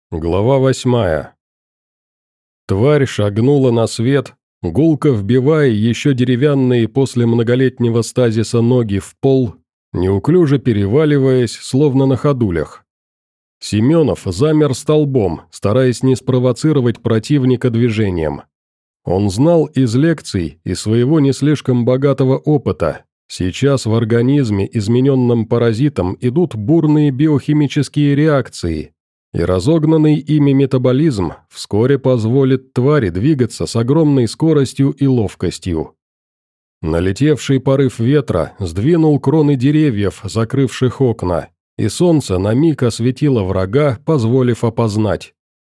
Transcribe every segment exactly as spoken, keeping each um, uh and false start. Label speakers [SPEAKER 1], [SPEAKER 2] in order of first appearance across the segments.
[SPEAKER 1] Глава восьмая. Тварь шагнула на свет, гулко вбивая еще деревянные после многолетнего стазиса ноги в пол, неуклюже переваливаясь, словно на ходулях. Семенов замер столбом, стараясь не спровоцировать противника движением. Он знал из лекций и своего не слишком богатого опыта. Сейчас в организме, измененном паразитом, идут бурные биохимические реакции, и разогнанный ими метаболизм вскоре позволит твари двигаться с огромной скоростью и ловкостью. Налетевший порыв ветра сдвинул кроны деревьев, закрывших окна, и солнце на миг осветило врага, позволив опознать.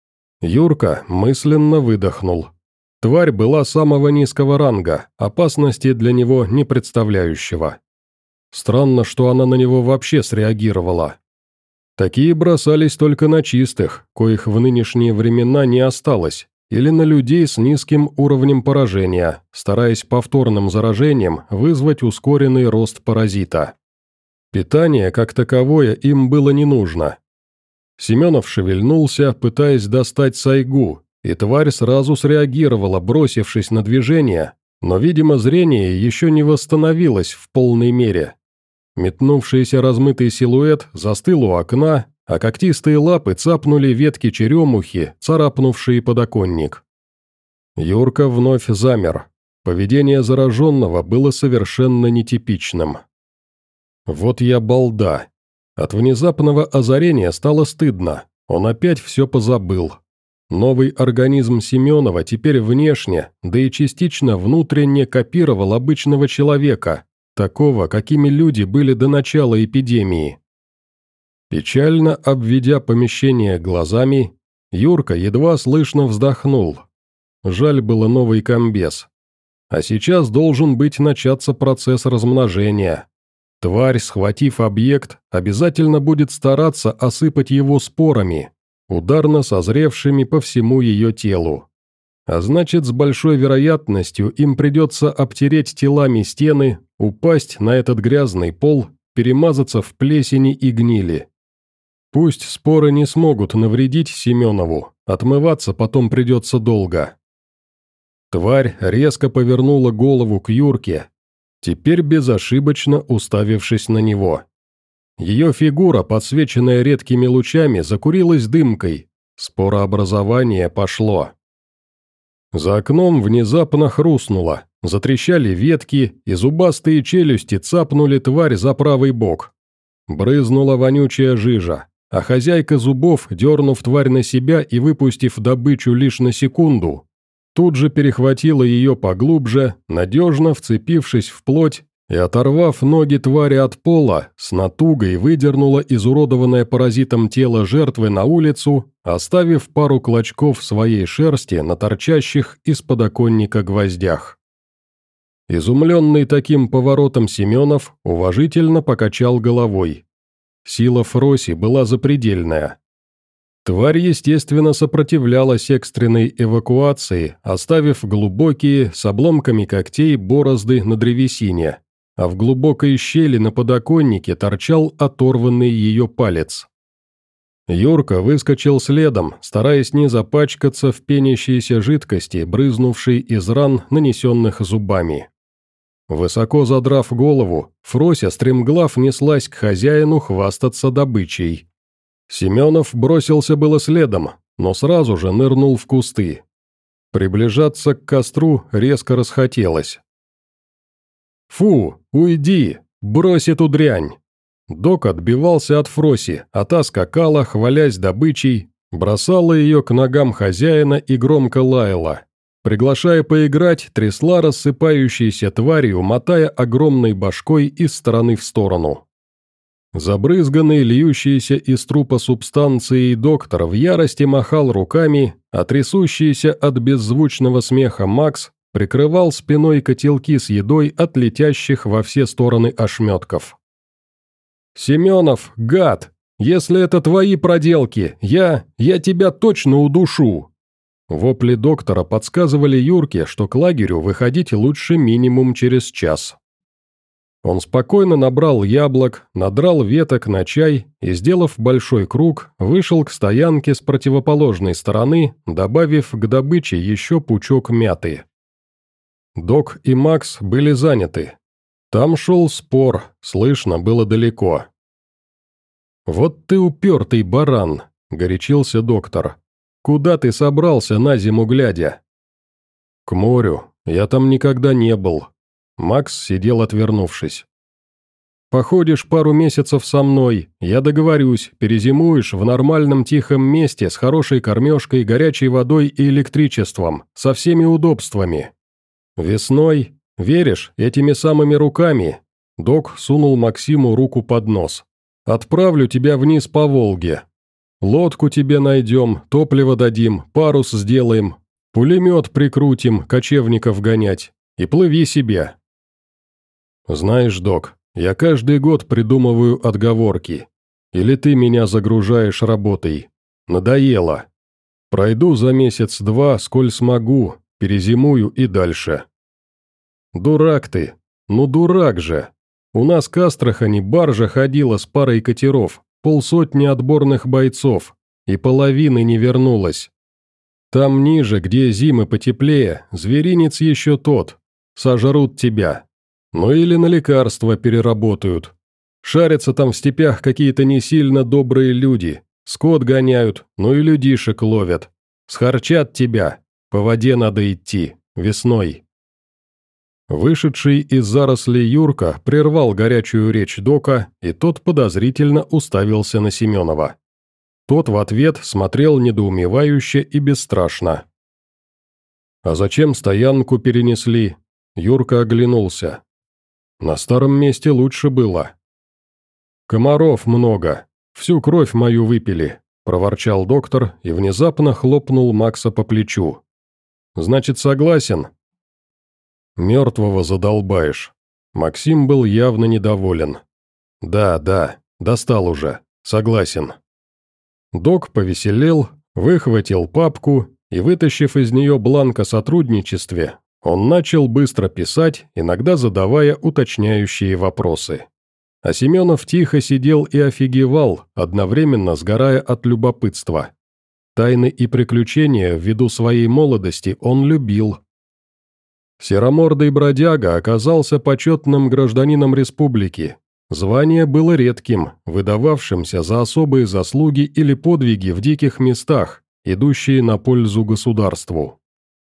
[SPEAKER 1] Юрка мысленно выдохнул. Тварь была самого низкого ранга, опасности для него не представляющего. Странно, что она на него вообще среагировала. Такие бросались только на чистых, коих в нынешние времена не осталось, или на людей с низким уровнем поражения, стараясь повторным заражением вызвать ускоренный рост паразита. Питание, как таковое, им было не нужно. Семенов шевельнулся, пытаясь достать сайгу, и тварь сразу среагировала, бросившись на движение, но, видимо, зрение еще не восстановилось в полной мере. Метнувшийся размытый силуэт застыл у окна, а когтистые лапы цапнули ветки черемухи, царапнувшие подоконник. Юрка вновь замер. Поведение зараженного было совершенно нетипичным. Вот я балда. От внезапного озарения стало стыдно. Он опять все позабыл. Новый организм Семенова теперь внешне, да и частично внутренне копировал обычного человека, такого, какими люди были до начала эпидемии. Печально обведя помещение глазами, Юрка едва слышно вздохнул. Жаль было новый комбез. А сейчас должен быть начаться процесс размножения. Тварь, схватив объект, обязательно будет стараться осыпать его спорами, ударно созревшими по всему ее телу. А значит, с большой вероятностью им придется обтереть телами стены, упасть на этот грязный пол, перемазаться в плесени и гнили. Пусть споры не смогут навредить Семенову, отмываться потом придется долго. Тварь резко повернула голову к Юрке, теперь безошибочно уставившись на него. Ее фигура, подсвеченная редкими лучами, закурилась дымкой, спорообразование пошло. За окном внезапно хрустнуло, затрещали ветки, и зубастые челюсти цапнули тварь за правый бок. Брызнула вонючая жижа, а хозяйка зубов, дернув тварь на себя и выпустив добычу лишь на секунду, тут же перехватила ее поглубже, надежно вцепившись в плоть, и, оторвав ноги твари от пола, с натугой выдернула изуродованное паразитом тело жертвы на улицу, оставив пару клочков своей шерсти на торчащих из подоконника гвоздях. Изумленный таким поворотом Семенов уважительно покачал головой. Сила Фроси была запредельная. Тварь, естественно, сопротивлялась экстренной эвакуации, оставив глубокие, с обломками когтей, борозды на древесине, а в глубокой щели на подоконнике торчал оторванный ее палец. Юрка выскочил следом, стараясь не запачкаться в пенящейся жидкости, брызнувшей из ран, нанесенных зубами. Высоко задрав голову, Фрося стремглав неслась к хозяину хвастаться добычей. Семенов бросился было следом, но сразу же нырнул в кусты. Приближаться к костру резко расхотелось. «Фу, уйди! Брось эту дрянь!» Док отбивался от Фроси, а та скакала, хвалясь добычей, бросала ее к ногам хозяина и громко лаяла. Приглашая поиграть, трясла рассыпающейся тварью, мотая огромной башкой из стороны в сторону. Забрызганный, льющийся из трупа субстанцией доктор в ярости махал руками, а трясущийся от беззвучного смеха Макс прикрывал спиной котелки с едой от летящих во все стороны ошметков. «Семенов, гад, если это твои проделки, я, я тебя точно удушу!» Вопли доктора подсказывали Юрке, что к лагерю выходить лучше минимум через час. Он спокойно набрал яблок, надрал веток на чай и, сделав большой круг, вышел к стоянке с противоположной стороны, добавив к добыче еще пучок мяты. Док и Макс были заняты. Там шел спор, слышно было далеко. «Вот ты упертый баран», — горячился доктор. «Куда ты собрался на зиму глядя?» «К морю. Я там никогда не был». Макс сидел отвернувшись. «Походишь пару месяцев со мной, я договорюсь, перезимуешь в нормальном тихом месте с хорошей кормежкой, горячей водой и электричеством, со всеми удобствами. Весной, веришь, этими самыми руками...» Док сунул Максиму руку под нос. «Отправлю тебя вниз по Волге. Лодку тебе найдем, топливо дадим, парус сделаем, пулемет прикрутим, кочевников гонять, и плыви себе». «Знаешь, док, я каждый год придумываю отговорки. Или ты меня загружаешь работой. Надоело. Пройду за месяц-два, сколь смогу, перезимую и дальше». «Дурак ты. Ну дурак же. У нас к Астрахани баржа ходила с парой катеров, полсотни отборных бойцов, и половины не вернулась. Там ниже, где зимы потеплее, зверинец еще тот. Сожрут тебя. Ну или на лекарства переработают. Шарятся там в степях какие-то не сильно добрые люди. Скот гоняют, ну и людишек ловят. Схарчат тебя. По воде надо идти. Весной». Вышедший из зарослей Юрка прервал горячую речь Дока, и тот подозрительно уставился на Семенова. Тот в ответ смотрел недоумевающе и бесстрашно. «А зачем стоянку перенесли?» Юрка оглянулся. «На старом месте лучше было». «Комаров много. Всю кровь мою выпили», – проворчал доктор и внезапно хлопнул Макса по плечу. «Значит, согласен?» «Мертвого задолбаешь». Максим был явно недоволен. «Да, да, достал уже. Согласен». Док повеселел, выхватил папку и, вытащив из нее бланк о сотрудничестве, он начал быстро писать, иногда задавая уточняющие вопросы. А Семенов тихо сидел и офигевал, одновременно сгорая от любопытства. Тайны и приключения ввиду своей молодости он любил. Серомордый бродяга оказался почетным гражданином республики. Звание было редким, выдававшимся за особые заслуги или подвиги в диких местах, идущие на пользу государству.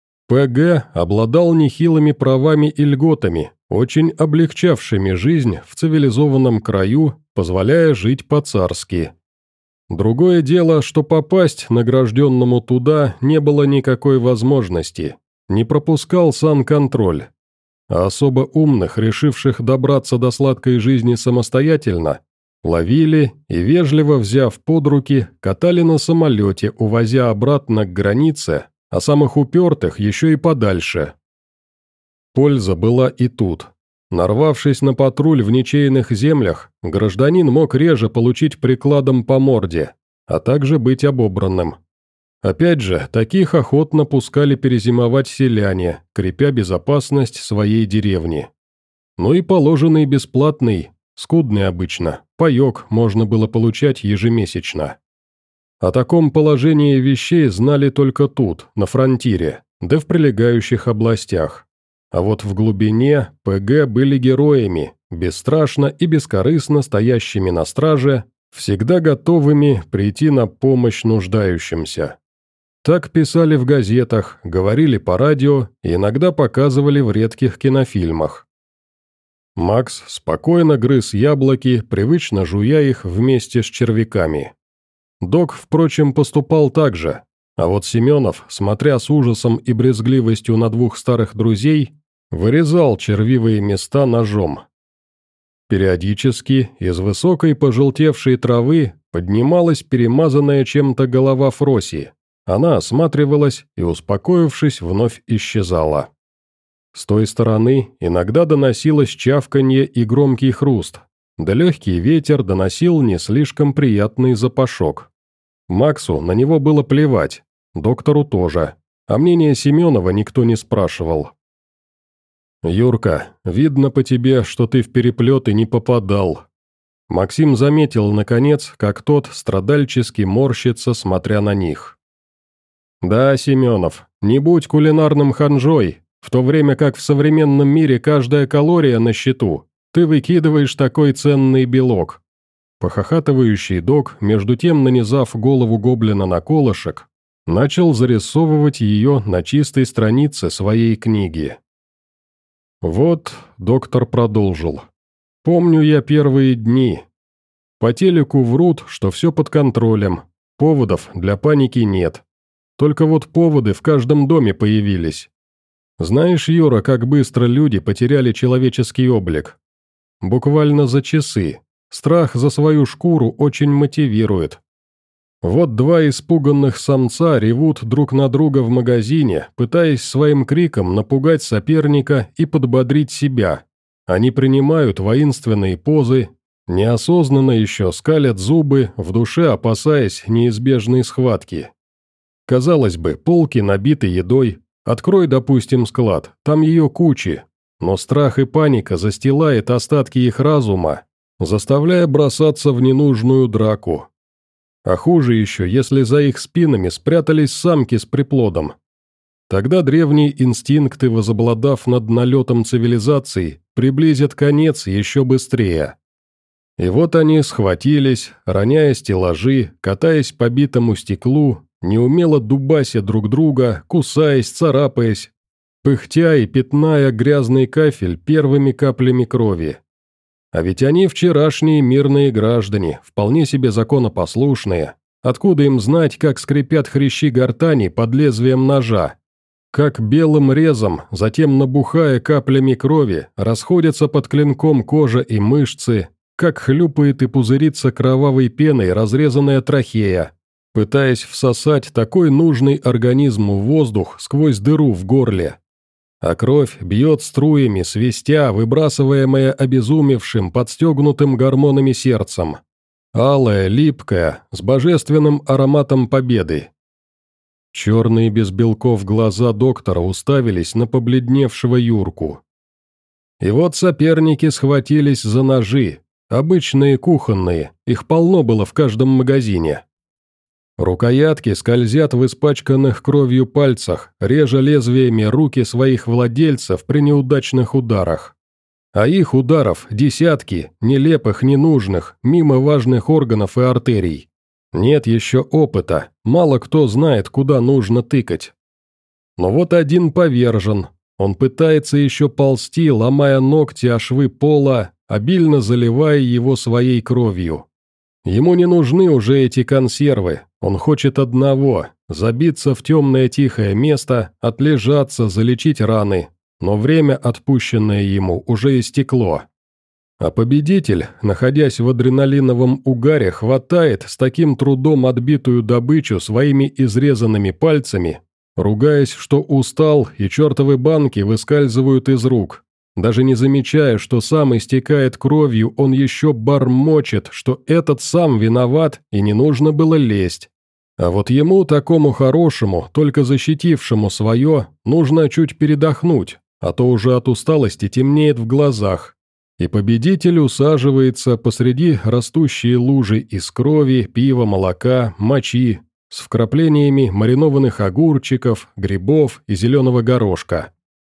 [SPEAKER 1] ПГ обладал нехилыми правами и льготами, очень облегчавшими жизнь в цивилизованном краю, позволяя жить по-царски. Другое дело, что попасть награжденному туда не было никакой возможности. Не пропускал санконтроль. А особо умных, решивших добраться до сладкой жизни самостоятельно, ловили и, вежливо взяв под руки, катали на самолете, увозя обратно к границе, а самых упертых еще и подальше. Польза была и тут. Нарвавшись на патруль в ничейных землях, гражданин мог реже получить прикладом по морде, а также быть обобранным. Опять же, таких охотно пускали перезимовать селяне, крепя безопасность своей деревни. Ну и положенный бесплатный, скудный обычно, паёк можно было получать ежемесячно. О таком положении вещей знали только тут, на фронтире, да в прилегающих областях. А вот в глубине ПГ были героями, бесстрашно и бескорыстно стоящими на страже, всегда готовыми прийти на помощь нуждающимся. Так писали в газетах, говорили по радио и иногда показывали в редких кинофильмах. Макс спокойно грыз яблоки, привычно жуя их вместе с червяками. Док, впрочем, поступал так же, а вот Семенов, смотря с ужасом и брезгливостью на двух старых друзей, вырезал червивые места ножом. Периодически из высокой пожелтевшей травы поднималась перемазанная чем-то голова Фроси. Она осматривалась и, успокоившись, вновь исчезала. С той стороны иногда доносилось чавканье и громкий хруст, да легкий ветер доносил не слишком приятный запашок. Максу на него было плевать, доктору тоже, а мнение Семенова никто не спрашивал. «Юрка, видно по тебе, что ты в переплеты не попадал». Максим заметил, наконец, как тот страдальчески морщится, смотря на них. «Да, Семенов, не будь кулинарным ханжой, в то время как в современном мире каждая калория на счету, ты выкидываешь такой ценный белок». Похохатывающий док, между тем нанизав голову гоблина на колышек, начал зарисовывать ее на чистой странице своей книги. «Вот», — доктор продолжил, — «помню я первые дни. По телеку врут, что все под контролем, поводов для паники нет. Только вот поводы в каждом доме появились. Знаешь, Юра, как быстро люди потеряли человеческий облик? Буквально за часы. Страх за свою шкуру очень мотивирует. Вот два испуганных самца ревут друг на друга в магазине, пытаясь своим криком напугать соперника и подбодрить себя. Они принимают воинственные позы, неосознанно еще скалят зубы, в душе опасаясь неизбежной схватки. Казалось бы, полки набиты едой. Открой, допустим, склад, там ее кучи. Но страх и паника застилает остатки их разума, заставляя бросаться в ненужную драку. А хуже еще, если за их спинами спрятались самки с приплодом. Тогда древние инстинкты, возобладав над налетом цивилизации, приблизят конец еще быстрее. И вот они схватились, роняя стеллажи, катаясь по битому стеклу, неумело дубася друг друга, кусаясь, царапаясь, пыхтя и пятная грязный кафель первыми каплями крови. А ведь они вчерашние мирные граждане, вполне себе законопослушные. Откуда им знать, как скрипят хрящи гортани под лезвием ножа? Как белым резом, затем набухая каплями крови, расходятся под клинком кожа и мышцы, как хлюпает и пузырится кровавой пеной разрезанная трахея, пытаясь всосать такой нужный организму воздух сквозь дыру в горле. А кровь бьет струями, свистя, выбрасываемая обезумевшим, подстегнутым гормонами сердцем. Алая, липкая, с божественным ароматом победы. Черные без белков глаза доктора уставились на побледневшего Юрку. И вот соперники схватились за ножи, обычные кухонные, их полно было в каждом магазине. Рукоятки скользят в испачканных кровью пальцах, режа лезвиями руки своих владельцев при неудачных ударах. А их ударов десятки, нелепых, ненужных, мимо важных органов и артерий. Нет еще опыта, мало кто знает, куда нужно тыкать. Но вот один повержен, он пытается еще ползти, ломая ногти о швы пола, обильно заливая его своей кровью. Ему не нужны уже эти консервы, он хочет одного – забиться в темное тихое место, отлежаться, залечить раны, но время, отпущенное ему, уже истекло. А победитель, находясь в адреналиновом угаре, хватает с таким трудом отбитую добычу своими изрезанными пальцами, ругаясь, что устал и чертовы банки выскальзывают из рук. Даже не замечая, что сам истекает кровью, он еще бормочет, что этот сам виноват и не нужно было лезть. А вот ему, такому хорошему, только защитившему свое, нужно чуть передохнуть, а то уже от усталости темнеет в глазах. И победитель усаживается посреди растущей лужи из крови, пива, молока, мочи, с вкраплениями маринованных огурчиков, грибов и зеленого горошка.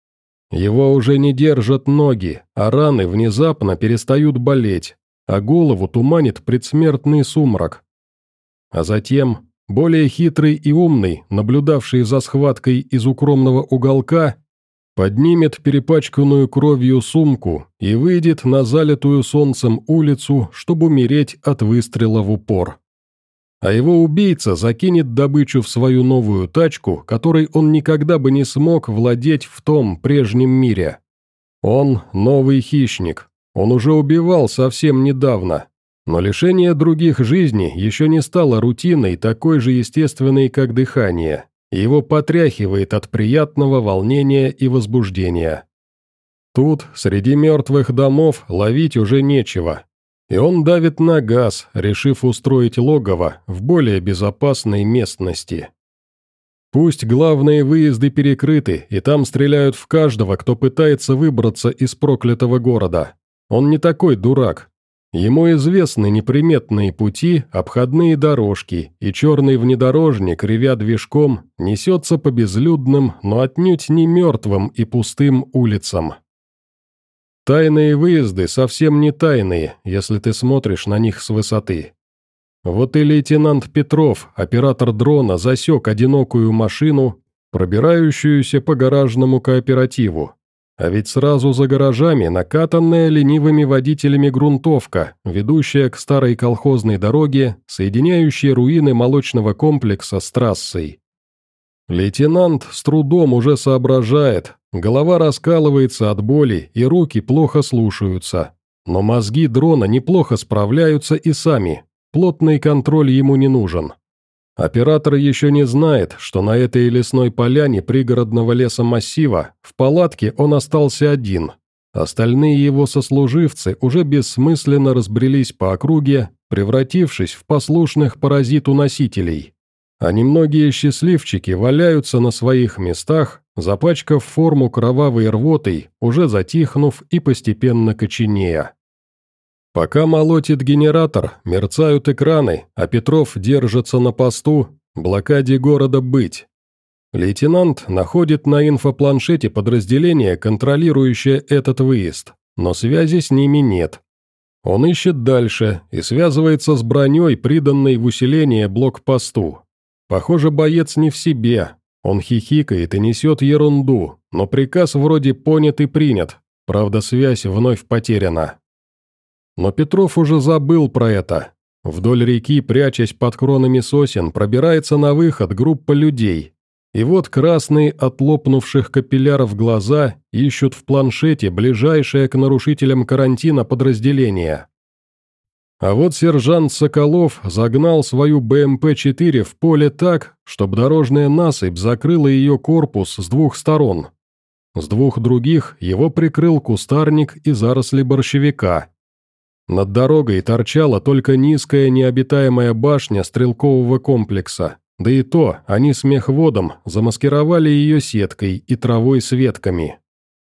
[SPEAKER 1] Его уже не держат ноги, а раны внезапно перестают болеть, а голову туманит предсмертный сумрак. А затем более хитрый и умный, наблюдавший за схваткой из укромного уголка, поднимет перепачканную кровью сумку и выйдет на залитую солнцем улицу, чтобы умереть от выстрела в упор. А его убийца закинет добычу в свою новую тачку, которой он никогда бы не смог владеть в том прежнем мире. Он новый хищник, он уже убивал совсем недавно, но лишение других жизней еще не стало рутиной, такой же естественной, как дыхание. Его потряхивает от приятного волнения и возбуждения. Тут, среди мертвых домов, ловить уже нечего. И он давит на газ, решив устроить логово в более безопасной местности. Пусть главные выезды перекрыты, и там стреляют в каждого, кто пытается выбраться из проклятого города. Он не такой дурак. Ему известны неприметные пути, обходные дорожки, и черный внедорожник, ревя движком, несется по безлюдным, но отнюдь не мертвым и пустым улицам. Тайные выезды совсем не тайные, если ты смотришь на них с высоты. Вот и лейтенант Петров, оператор дрона, засек одинокую машину, пробирающуюся по гаражному кооперативу. А ведь сразу за гаражами накатанная ленивыми водителями грунтовка, ведущая к старой колхозной дороге, соединяющей руины молочного комплекса с трассой. Лейтенант с трудом уже соображает, голова раскалывается от боли и руки плохо слушаются. Но мозги дрона неплохо справляются и сами. Плотный контроль ему не нужен. Оператор еще не знает, что на этой лесной поляне пригородного лесомассива в палатке он остался один. Остальные его сослуживцы уже бессмысленно разбрелись по округе, превратившись в послушных паразиту-носителей. А немногие счастливчики валяются на своих местах, запачкав форму кровавой рвотой, уже затихнув и постепенно коченея. Пока молотит генератор, мерцают экраны, а Петров держится на посту, блокаде города быть. Лейтенант находит на инфопланшете подразделение, контролирующее этот выезд, но связи с ними нет. Он ищет дальше и связывается с броней, приданной в усиление блокпосту. Похоже, боец не в себе, он хихикает и несет ерунду, но приказ вроде понят и принят, правда связь вновь потеряна. Но Петров уже забыл про это. Вдоль реки, прячась под кронами сосен, пробирается на выход группа людей. И вот красные от лопнувших капилляров глаза ищут в планшете ближайшее к нарушителям карантина подразделение. А вот сержант Соколов загнал свою бэ эм пэ четыре в поле так, чтобы дорожная насыпь закрыла ее корпус с двух сторон. С двух других его прикрыл кустарник и заросли борщевика. Над дорогой торчала только низкая необитаемая башня стрелкового комплекса, да и то они с мехводом замаскировали ее сеткой и травой с ветками.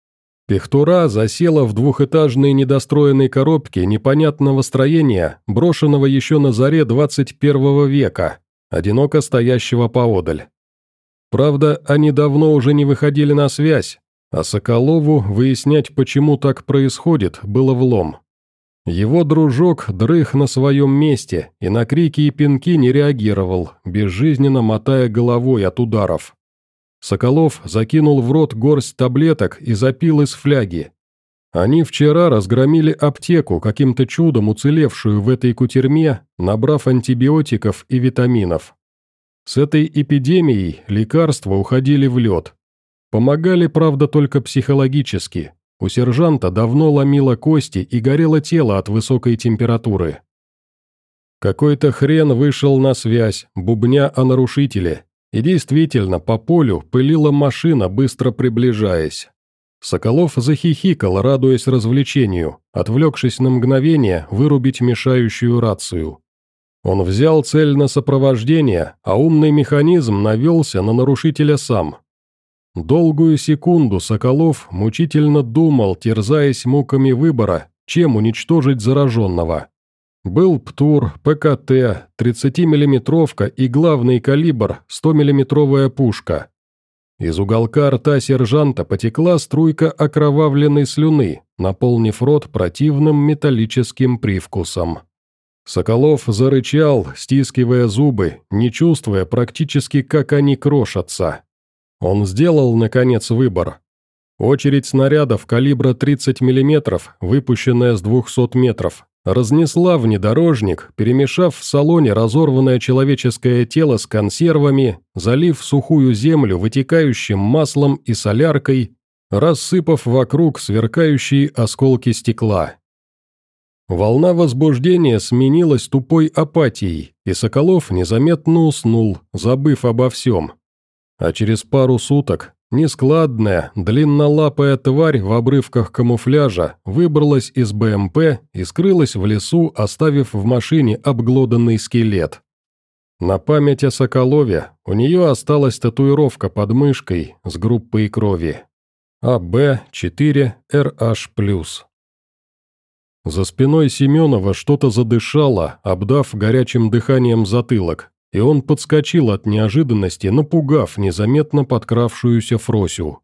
[SPEAKER 1] Пехтура засела в двухэтажной недостроенной коробке непонятного строения, брошенного еще на заре двадцать первого века, одиноко стоящего поодаль. Правда, они давно уже не выходили на связь, а Соколову выяснять, почему так происходит, было влом. Его дружок дрых на своем месте и на крики и пинки не реагировал, безжизненно мотая головой от ударов. Соколов закинул в рот горсть таблеток и запил из фляги. Они вчера разгромили аптеку, каким-то чудом уцелевшую в этой кутерьме, набрав антибиотиков и витаминов. С этой эпидемией лекарства уходили в лед. Помогали, правда, только психологически. У сержанта давно ломило кости и горело тело от высокой температуры. Какой-то хрен вышел на связь, бубня о нарушителе, и действительно по полю пылила машина, быстро приближаясь. Соколов захихикал, радуясь развлечению, отвлекшись на мгновение вырубить мешающую рацию. Он взял цель на сопровождение, а умный механизм навелся на нарушителя сам. Долгую секунду Соколов мучительно думал, терзаясь муками выбора, чем уничтожить зараженного. Был ПТУР, пэ ка тэ, тридцатимиллиметровка и главный калибр стомиллиметровая пушка. Из уголка рта сержанта потекла струйка окровавленной слюны, наполнив рот противным металлическим привкусом. Соколов зарычал, стискивая зубы, не чувствуя практически, как они крошатся. Он сделал, наконец, выбор. Очередь снарядов калибра тридцать миллиметров, выпущенная с двухсот метров, разнесла внедорожник, перемешав в салоне разорванное человеческое тело с консервами, залив сухую землю вытекающим маслом и соляркой, рассыпав вокруг сверкающие осколки стекла. Волна возбуждения сменилась тупой апатией, и Соколов незаметно уснул, забыв обо всем. А через пару суток нескладная, длиннолапая тварь в обрывках камуфляжа выбралась из бэ эм пэ и скрылась в лесу, оставив в машине обглоданный скелет. На память о Соколове у нее осталась татуировка под мышкой с группой крови А Б четыре Р H плюс. За спиной Семенова что-то задышало, обдав горячим дыханием затылок, и он подскочил от неожиданности, напугав незаметно подкравшуюся Фросю.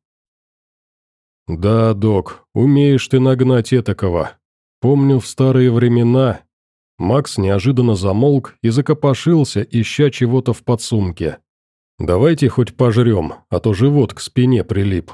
[SPEAKER 1] «Да, док, умеешь ты нагнать этакого. Помню, в старые времена...» Макс неожиданно замолк и закопошился, ища чего-то в подсумке. «Давайте хоть пожрем, а то живот к спине прилип».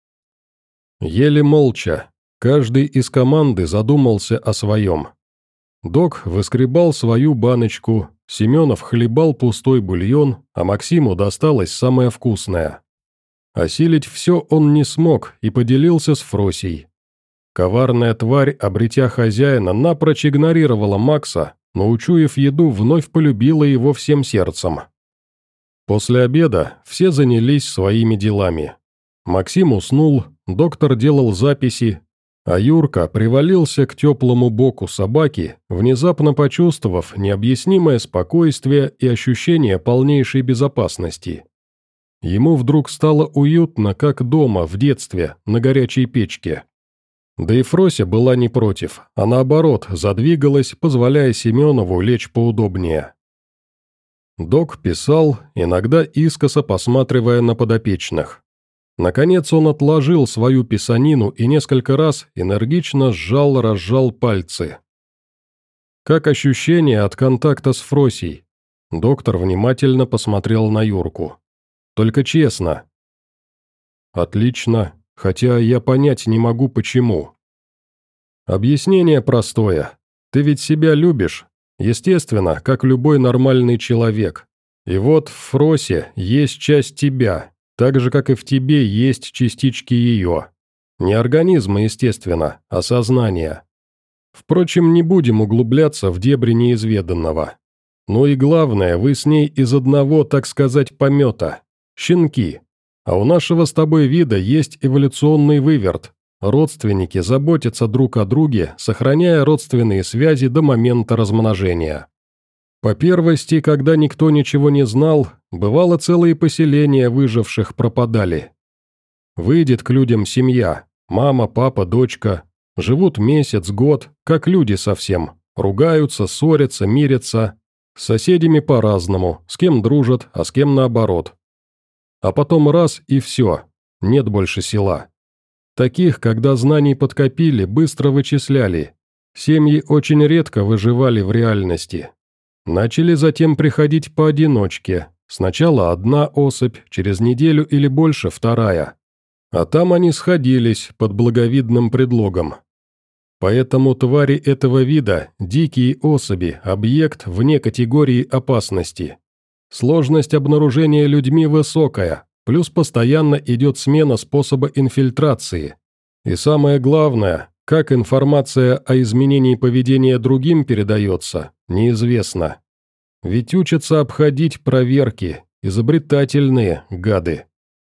[SPEAKER 1] Еле молча. Каждый из команды задумался о своем. Док выскребал свою баночку, Семенов хлебал пустой бульон, а Максиму досталось самое вкусное. Осилить все он не смог и поделился с Фросей. Коварная тварь, обретя хозяина, напрочь игнорировала Макса, но, учуяв еду, вновь полюбила его всем сердцем. После обеда все занялись своими делами. Максим уснул, доктор делал записи, а Юрка привалился к теплому боку собаки, внезапно почувствовав необъяснимое спокойствие и ощущение полнейшей безопасности. Ему вдруг стало уютно, как дома, в детстве, на горячей печке. Да и Фрося была не против, а наоборот, задвигалась, позволяя Семенову лечь поудобнее. Док писал, иногда искоса посматривая на подопечных. Наконец он отложил свою писанину и несколько раз энергично сжал-разжал пальцы. «Как ощущение от контакта с Фросей?» Доктор внимательно посмотрел на Юрку. «Только честно». «Отлично, хотя я понять не могу, почему». «Объяснение простое. Ты ведь себя любишь, естественно, как любой нормальный человек. И вот в Фросе есть часть тебя, так же, как и в тебе есть частички ее. Не организма, естественно, а сознания. Впрочем, не будем углубляться в дебри неизведанного. Ну и главное, вы с ней из одного, так сказать, помета. Щенки. А у нашего с тобой вида есть эволюционный выверт. Родственники заботятся друг о друге, сохраняя родственные связи до момента размножения. По первости, когда никто ничего не знал, бывало целые поселения выживших пропадали. Выйдет к людям семья, мама, папа, дочка, живут месяц, год, как люди совсем, ругаются, ссорятся, мирятся, с соседями по-разному, с кем дружат, а с кем наоборот. А потом раз и все, нет больше села. Таких, когда знаний подкопили, быстро вычисляли. Семьи очень редко выживали в реальности. Начали затем приходить поодиночке. Сначала одна особь, через неделю или больше вторая. А там они сходились под благовидным предлогом. Поэтому твари этого вида – дикие особи, объект вне категории опасности. Сложность обнаружения людьми высокая, плюс постоянно идет смена способа инфильтрации. И самое главное, как информация о изменении поведения другим передается, неизвестно. Ведь учатся обходить проверки, изобретательные гады.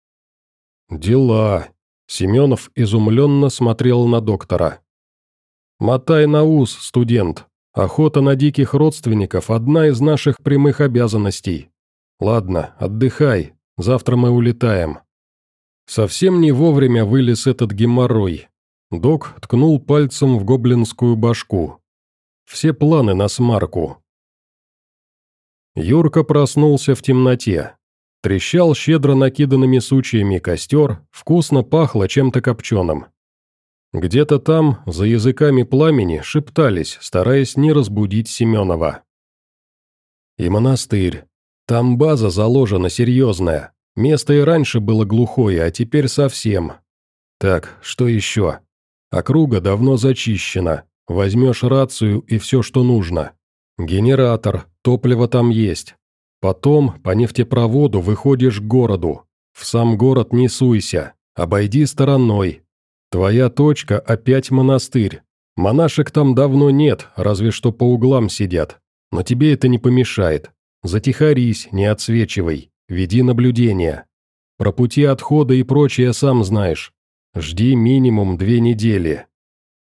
[SPEAKER 1] «Дела», – Семенов изумленно смотрел на доктора. «Мотай на ус, студент. Охота на диких родственников – одна из наших прямых обязанностей. Ладно, отдыхай, завтра мы улетаем». Совсем не вовремя вылез этот геморрой. Док ткнул пальцем в гоблинскую башку. Все планы на смарку. Юрка проснулся в темноте. Трещал щедро накиданными сучьями костер, вкусно пахло чем-то копченым. Где-то там, за языками пламени, шептались, стараясь не разбудить Семенова. «И монастырь. Там база заложена серьезная. Место и раньше было глухое, а теперь совсем. Так, что еще? Округа давно зачищена. Возьмешь рацию и все, что нужно. Генератор, топливо там есть. Потом по нефтепроводу выходишь к городу. В сам город не суйся, обойди стороной. Твоя точка опять монастырь. Монашек там давно нет, разве что по углам сидят. Но тебе это не помешает. Затихарись, не отсвечивай, веди наблюдение. Про пути отхода и прочее сам знаешь. Жди минимум две недели».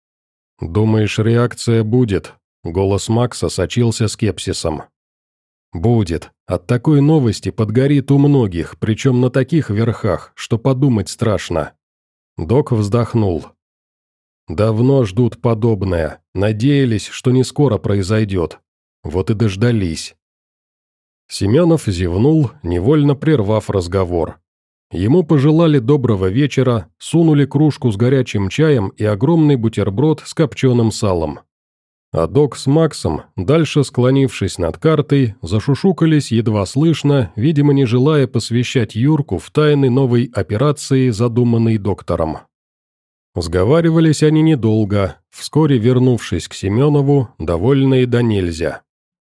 [SPEAKER 1] «Думаешь, реакция будет?» Голос Макса сочился скепсисом. «Будет. От такой новости подгорит у многих, причем на таких верхах, что подумать страшно». Док вздохнул. «Давно ждут подобное, надеялись, что не скоро произойдет. Вот и дождались». Семенов зевнул, невольно прервав разговор. Ему пожелали доброго вечера, сунули кружку с горячим чаем и огромный бутерброд с копченым салом. А док с Максом, дальше склонившись над картой, зашушукались едва слышно, видимо, не желая посвящать Юрку в тайны новой операции, задуманной доктором. Сговаривались они недолго, вскоре вернувшись к Семенову, довольные до нельзя.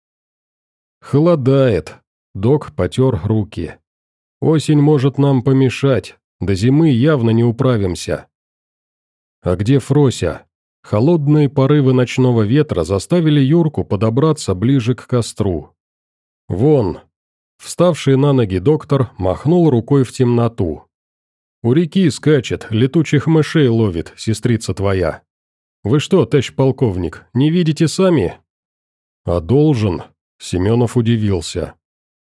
[SPEAKER 1] «Холодает», — док потер руки. «Осень может нам помешать, до зимы явно не управимся». «А где Фрося?» Холодные порывы ночного ветра заставили Юрку подобраться ближе к костру. «Вон!» Вставший на ноги доктор махнул рукой в темноту. «У реки скачет, летучих мышей ловит, сестрица твоя. Вы что, товарищ полковник, не видите сами?» «А должен?» Семенов удивился.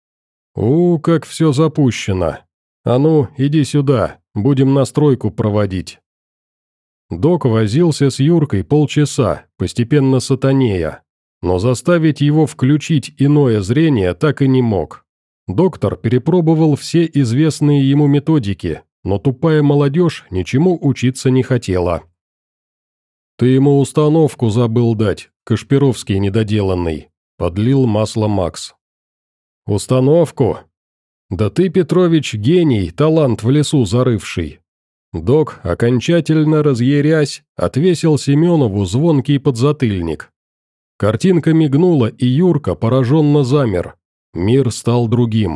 [SPEAKER 1] «У, как все запущено. А ну, иди сюда, будем настройку проводить». Док возился с Юркой полчаса, постепенно сатанея, но заставить его включить иное зрение так и не мог. Доктор перепробовал все известные ему методики, но тупая молодежь ничему учиться не хотела. «Ты ему установку забыл дать, Кашпировский недоделанный», — подлил масло Макс. «Установку? Да ты, Петрович, гений, талант в лесу зарывший». Док, окончательно разъярясь, отвесил Семенову звонкий подзатыльник. Картинка мигнула, и Юрка пораженно замер. Мир стал другим.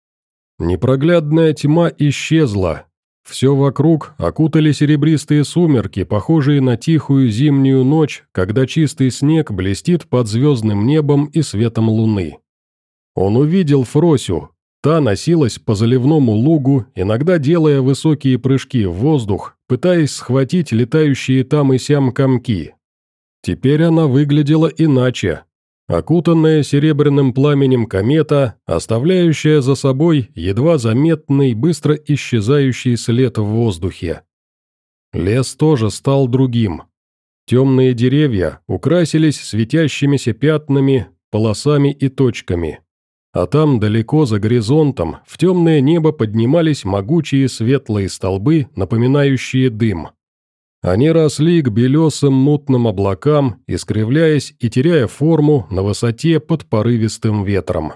[SPEAKER 1] Непроглядная тьма исчезла. Все вокруг окутали серебристые сумерки, похожие на тихую зимнюю ночь, когда чистый снег блестит под звездным небом и светом луны. Он увидел Фросю. Та носилась по заливному лугу, иногда делая высокие прыжки в воздух, пытаясь схватить летающие там и сям комки. Теперь она выглядела иначе. Окутанная серебряным пламенем комета, оставляющая за собой едва заметный, быстро исчезающий след в воздухе. Лес тоже стал другим. Темные деревья украсились светящимися пятнами, полосами и точками. А там, далеко за горизонтом, в темное небо поднимались могучие светлые столбы, напоминающие дым. Они росли к белесым мутным облакам, искривляясь и теряя форму на высоте под порывистым ветром.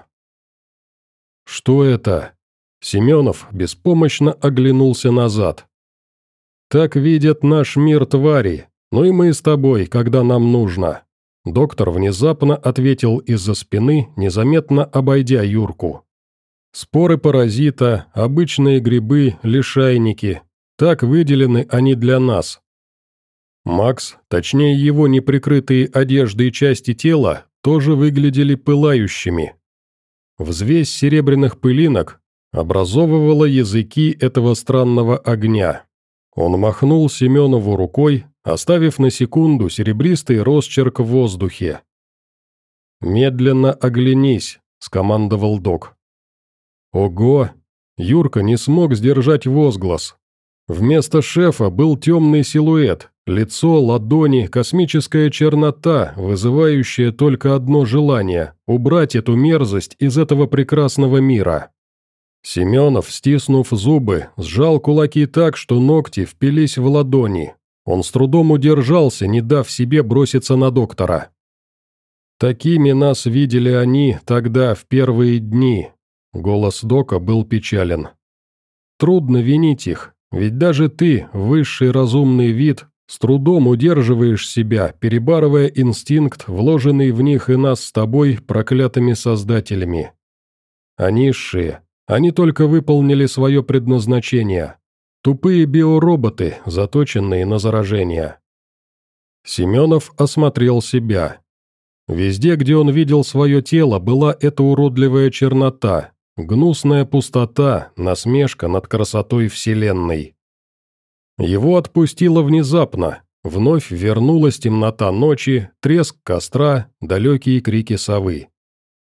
[SPEAKER 1] «Что это?» Семенов беспомощно оглянулся назад. «Так видят наш мир твари, ну и мы с тобой, когда нам нужно». Доктор внезапно ответил из-за спины, незаметно обойдя Юрку. «Споры паразита, обычные грибы, лишайники. Так выделены они для нас». Макс, точнее его неприкрытые одежды и части тела, тоже выглядели пылающими. Взвесь серебряных пылинок образовывала языки этого странного огня. Он махнул Семенову рукой, оставив на секунду серебристый росчерк в воздухе. «Медленно оглянись», — скомандовал док. Ого! Юрка не смог сдержать возглас. Вместо шефа был темный силуэт, лицо, ладони, космическая чернота, вызывающая только одно желание – убрать эту мерзость из этого прекрасного мира. Семенов, стиснув зубы, сжал кулаки так, что ногти впились в ладони. Он с трудом удержался, не дав себе броситься на доктора. «Такими нас видели они тогда, в первые дни», — голос дока был печален. «Трудно винить их, ведь даже ты, высший разумный вид, с трудом удерживаешь себя, перебарывая инстинкт, вложенный в них и нас с тобой проклятыми создателями. А низшие, они только выполнили свое предназначение. Тупые биороботы, заточенные на заражение». Семенов осмотрел себя. Везде, где он видел свое тело, была эта уродливая чернота, гнусная пустота, насмешка над красотой Вселенной. Его отпустило внезапно, вновь вернулась темнота ночи, треск костра, далекие крики совы.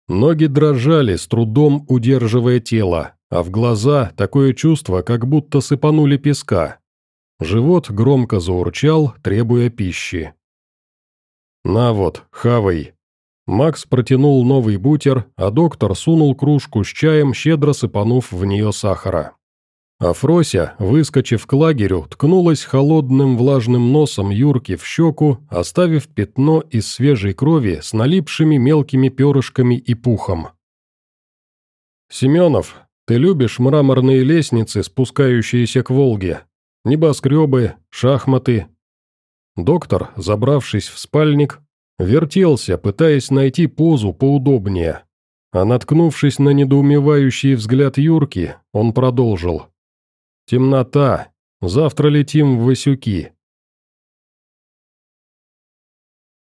[SPEAKER 1] Ноги дрожали, с трудом удерживая тело, а в глаза такое чувство, как будто сыпанули песка. Живот громко заурчал, требуя пищи. «На вот, хавай». Макс протянул новый бутер, а доктор сунул кружку с чаем, щедро сыпанув в нее сахара. А Фрося, выскочив к лагерю, ткнулась холодным влажным носом Юрки в щеку, оставив пятно из свежей крови с налипшими мелкими перышками и пухом. «Семенов, ты любишь мраморные лестницы, спускающиеся к Волге? Небоскребы, шахматы?» Доктор, забравшись в спальник, вертелся, пытаясь найти позу поудобнее. А наткнувшись на недоумевающий взгляд Юрки, он продолжил. «Темнота. Завтра летим в Васюки.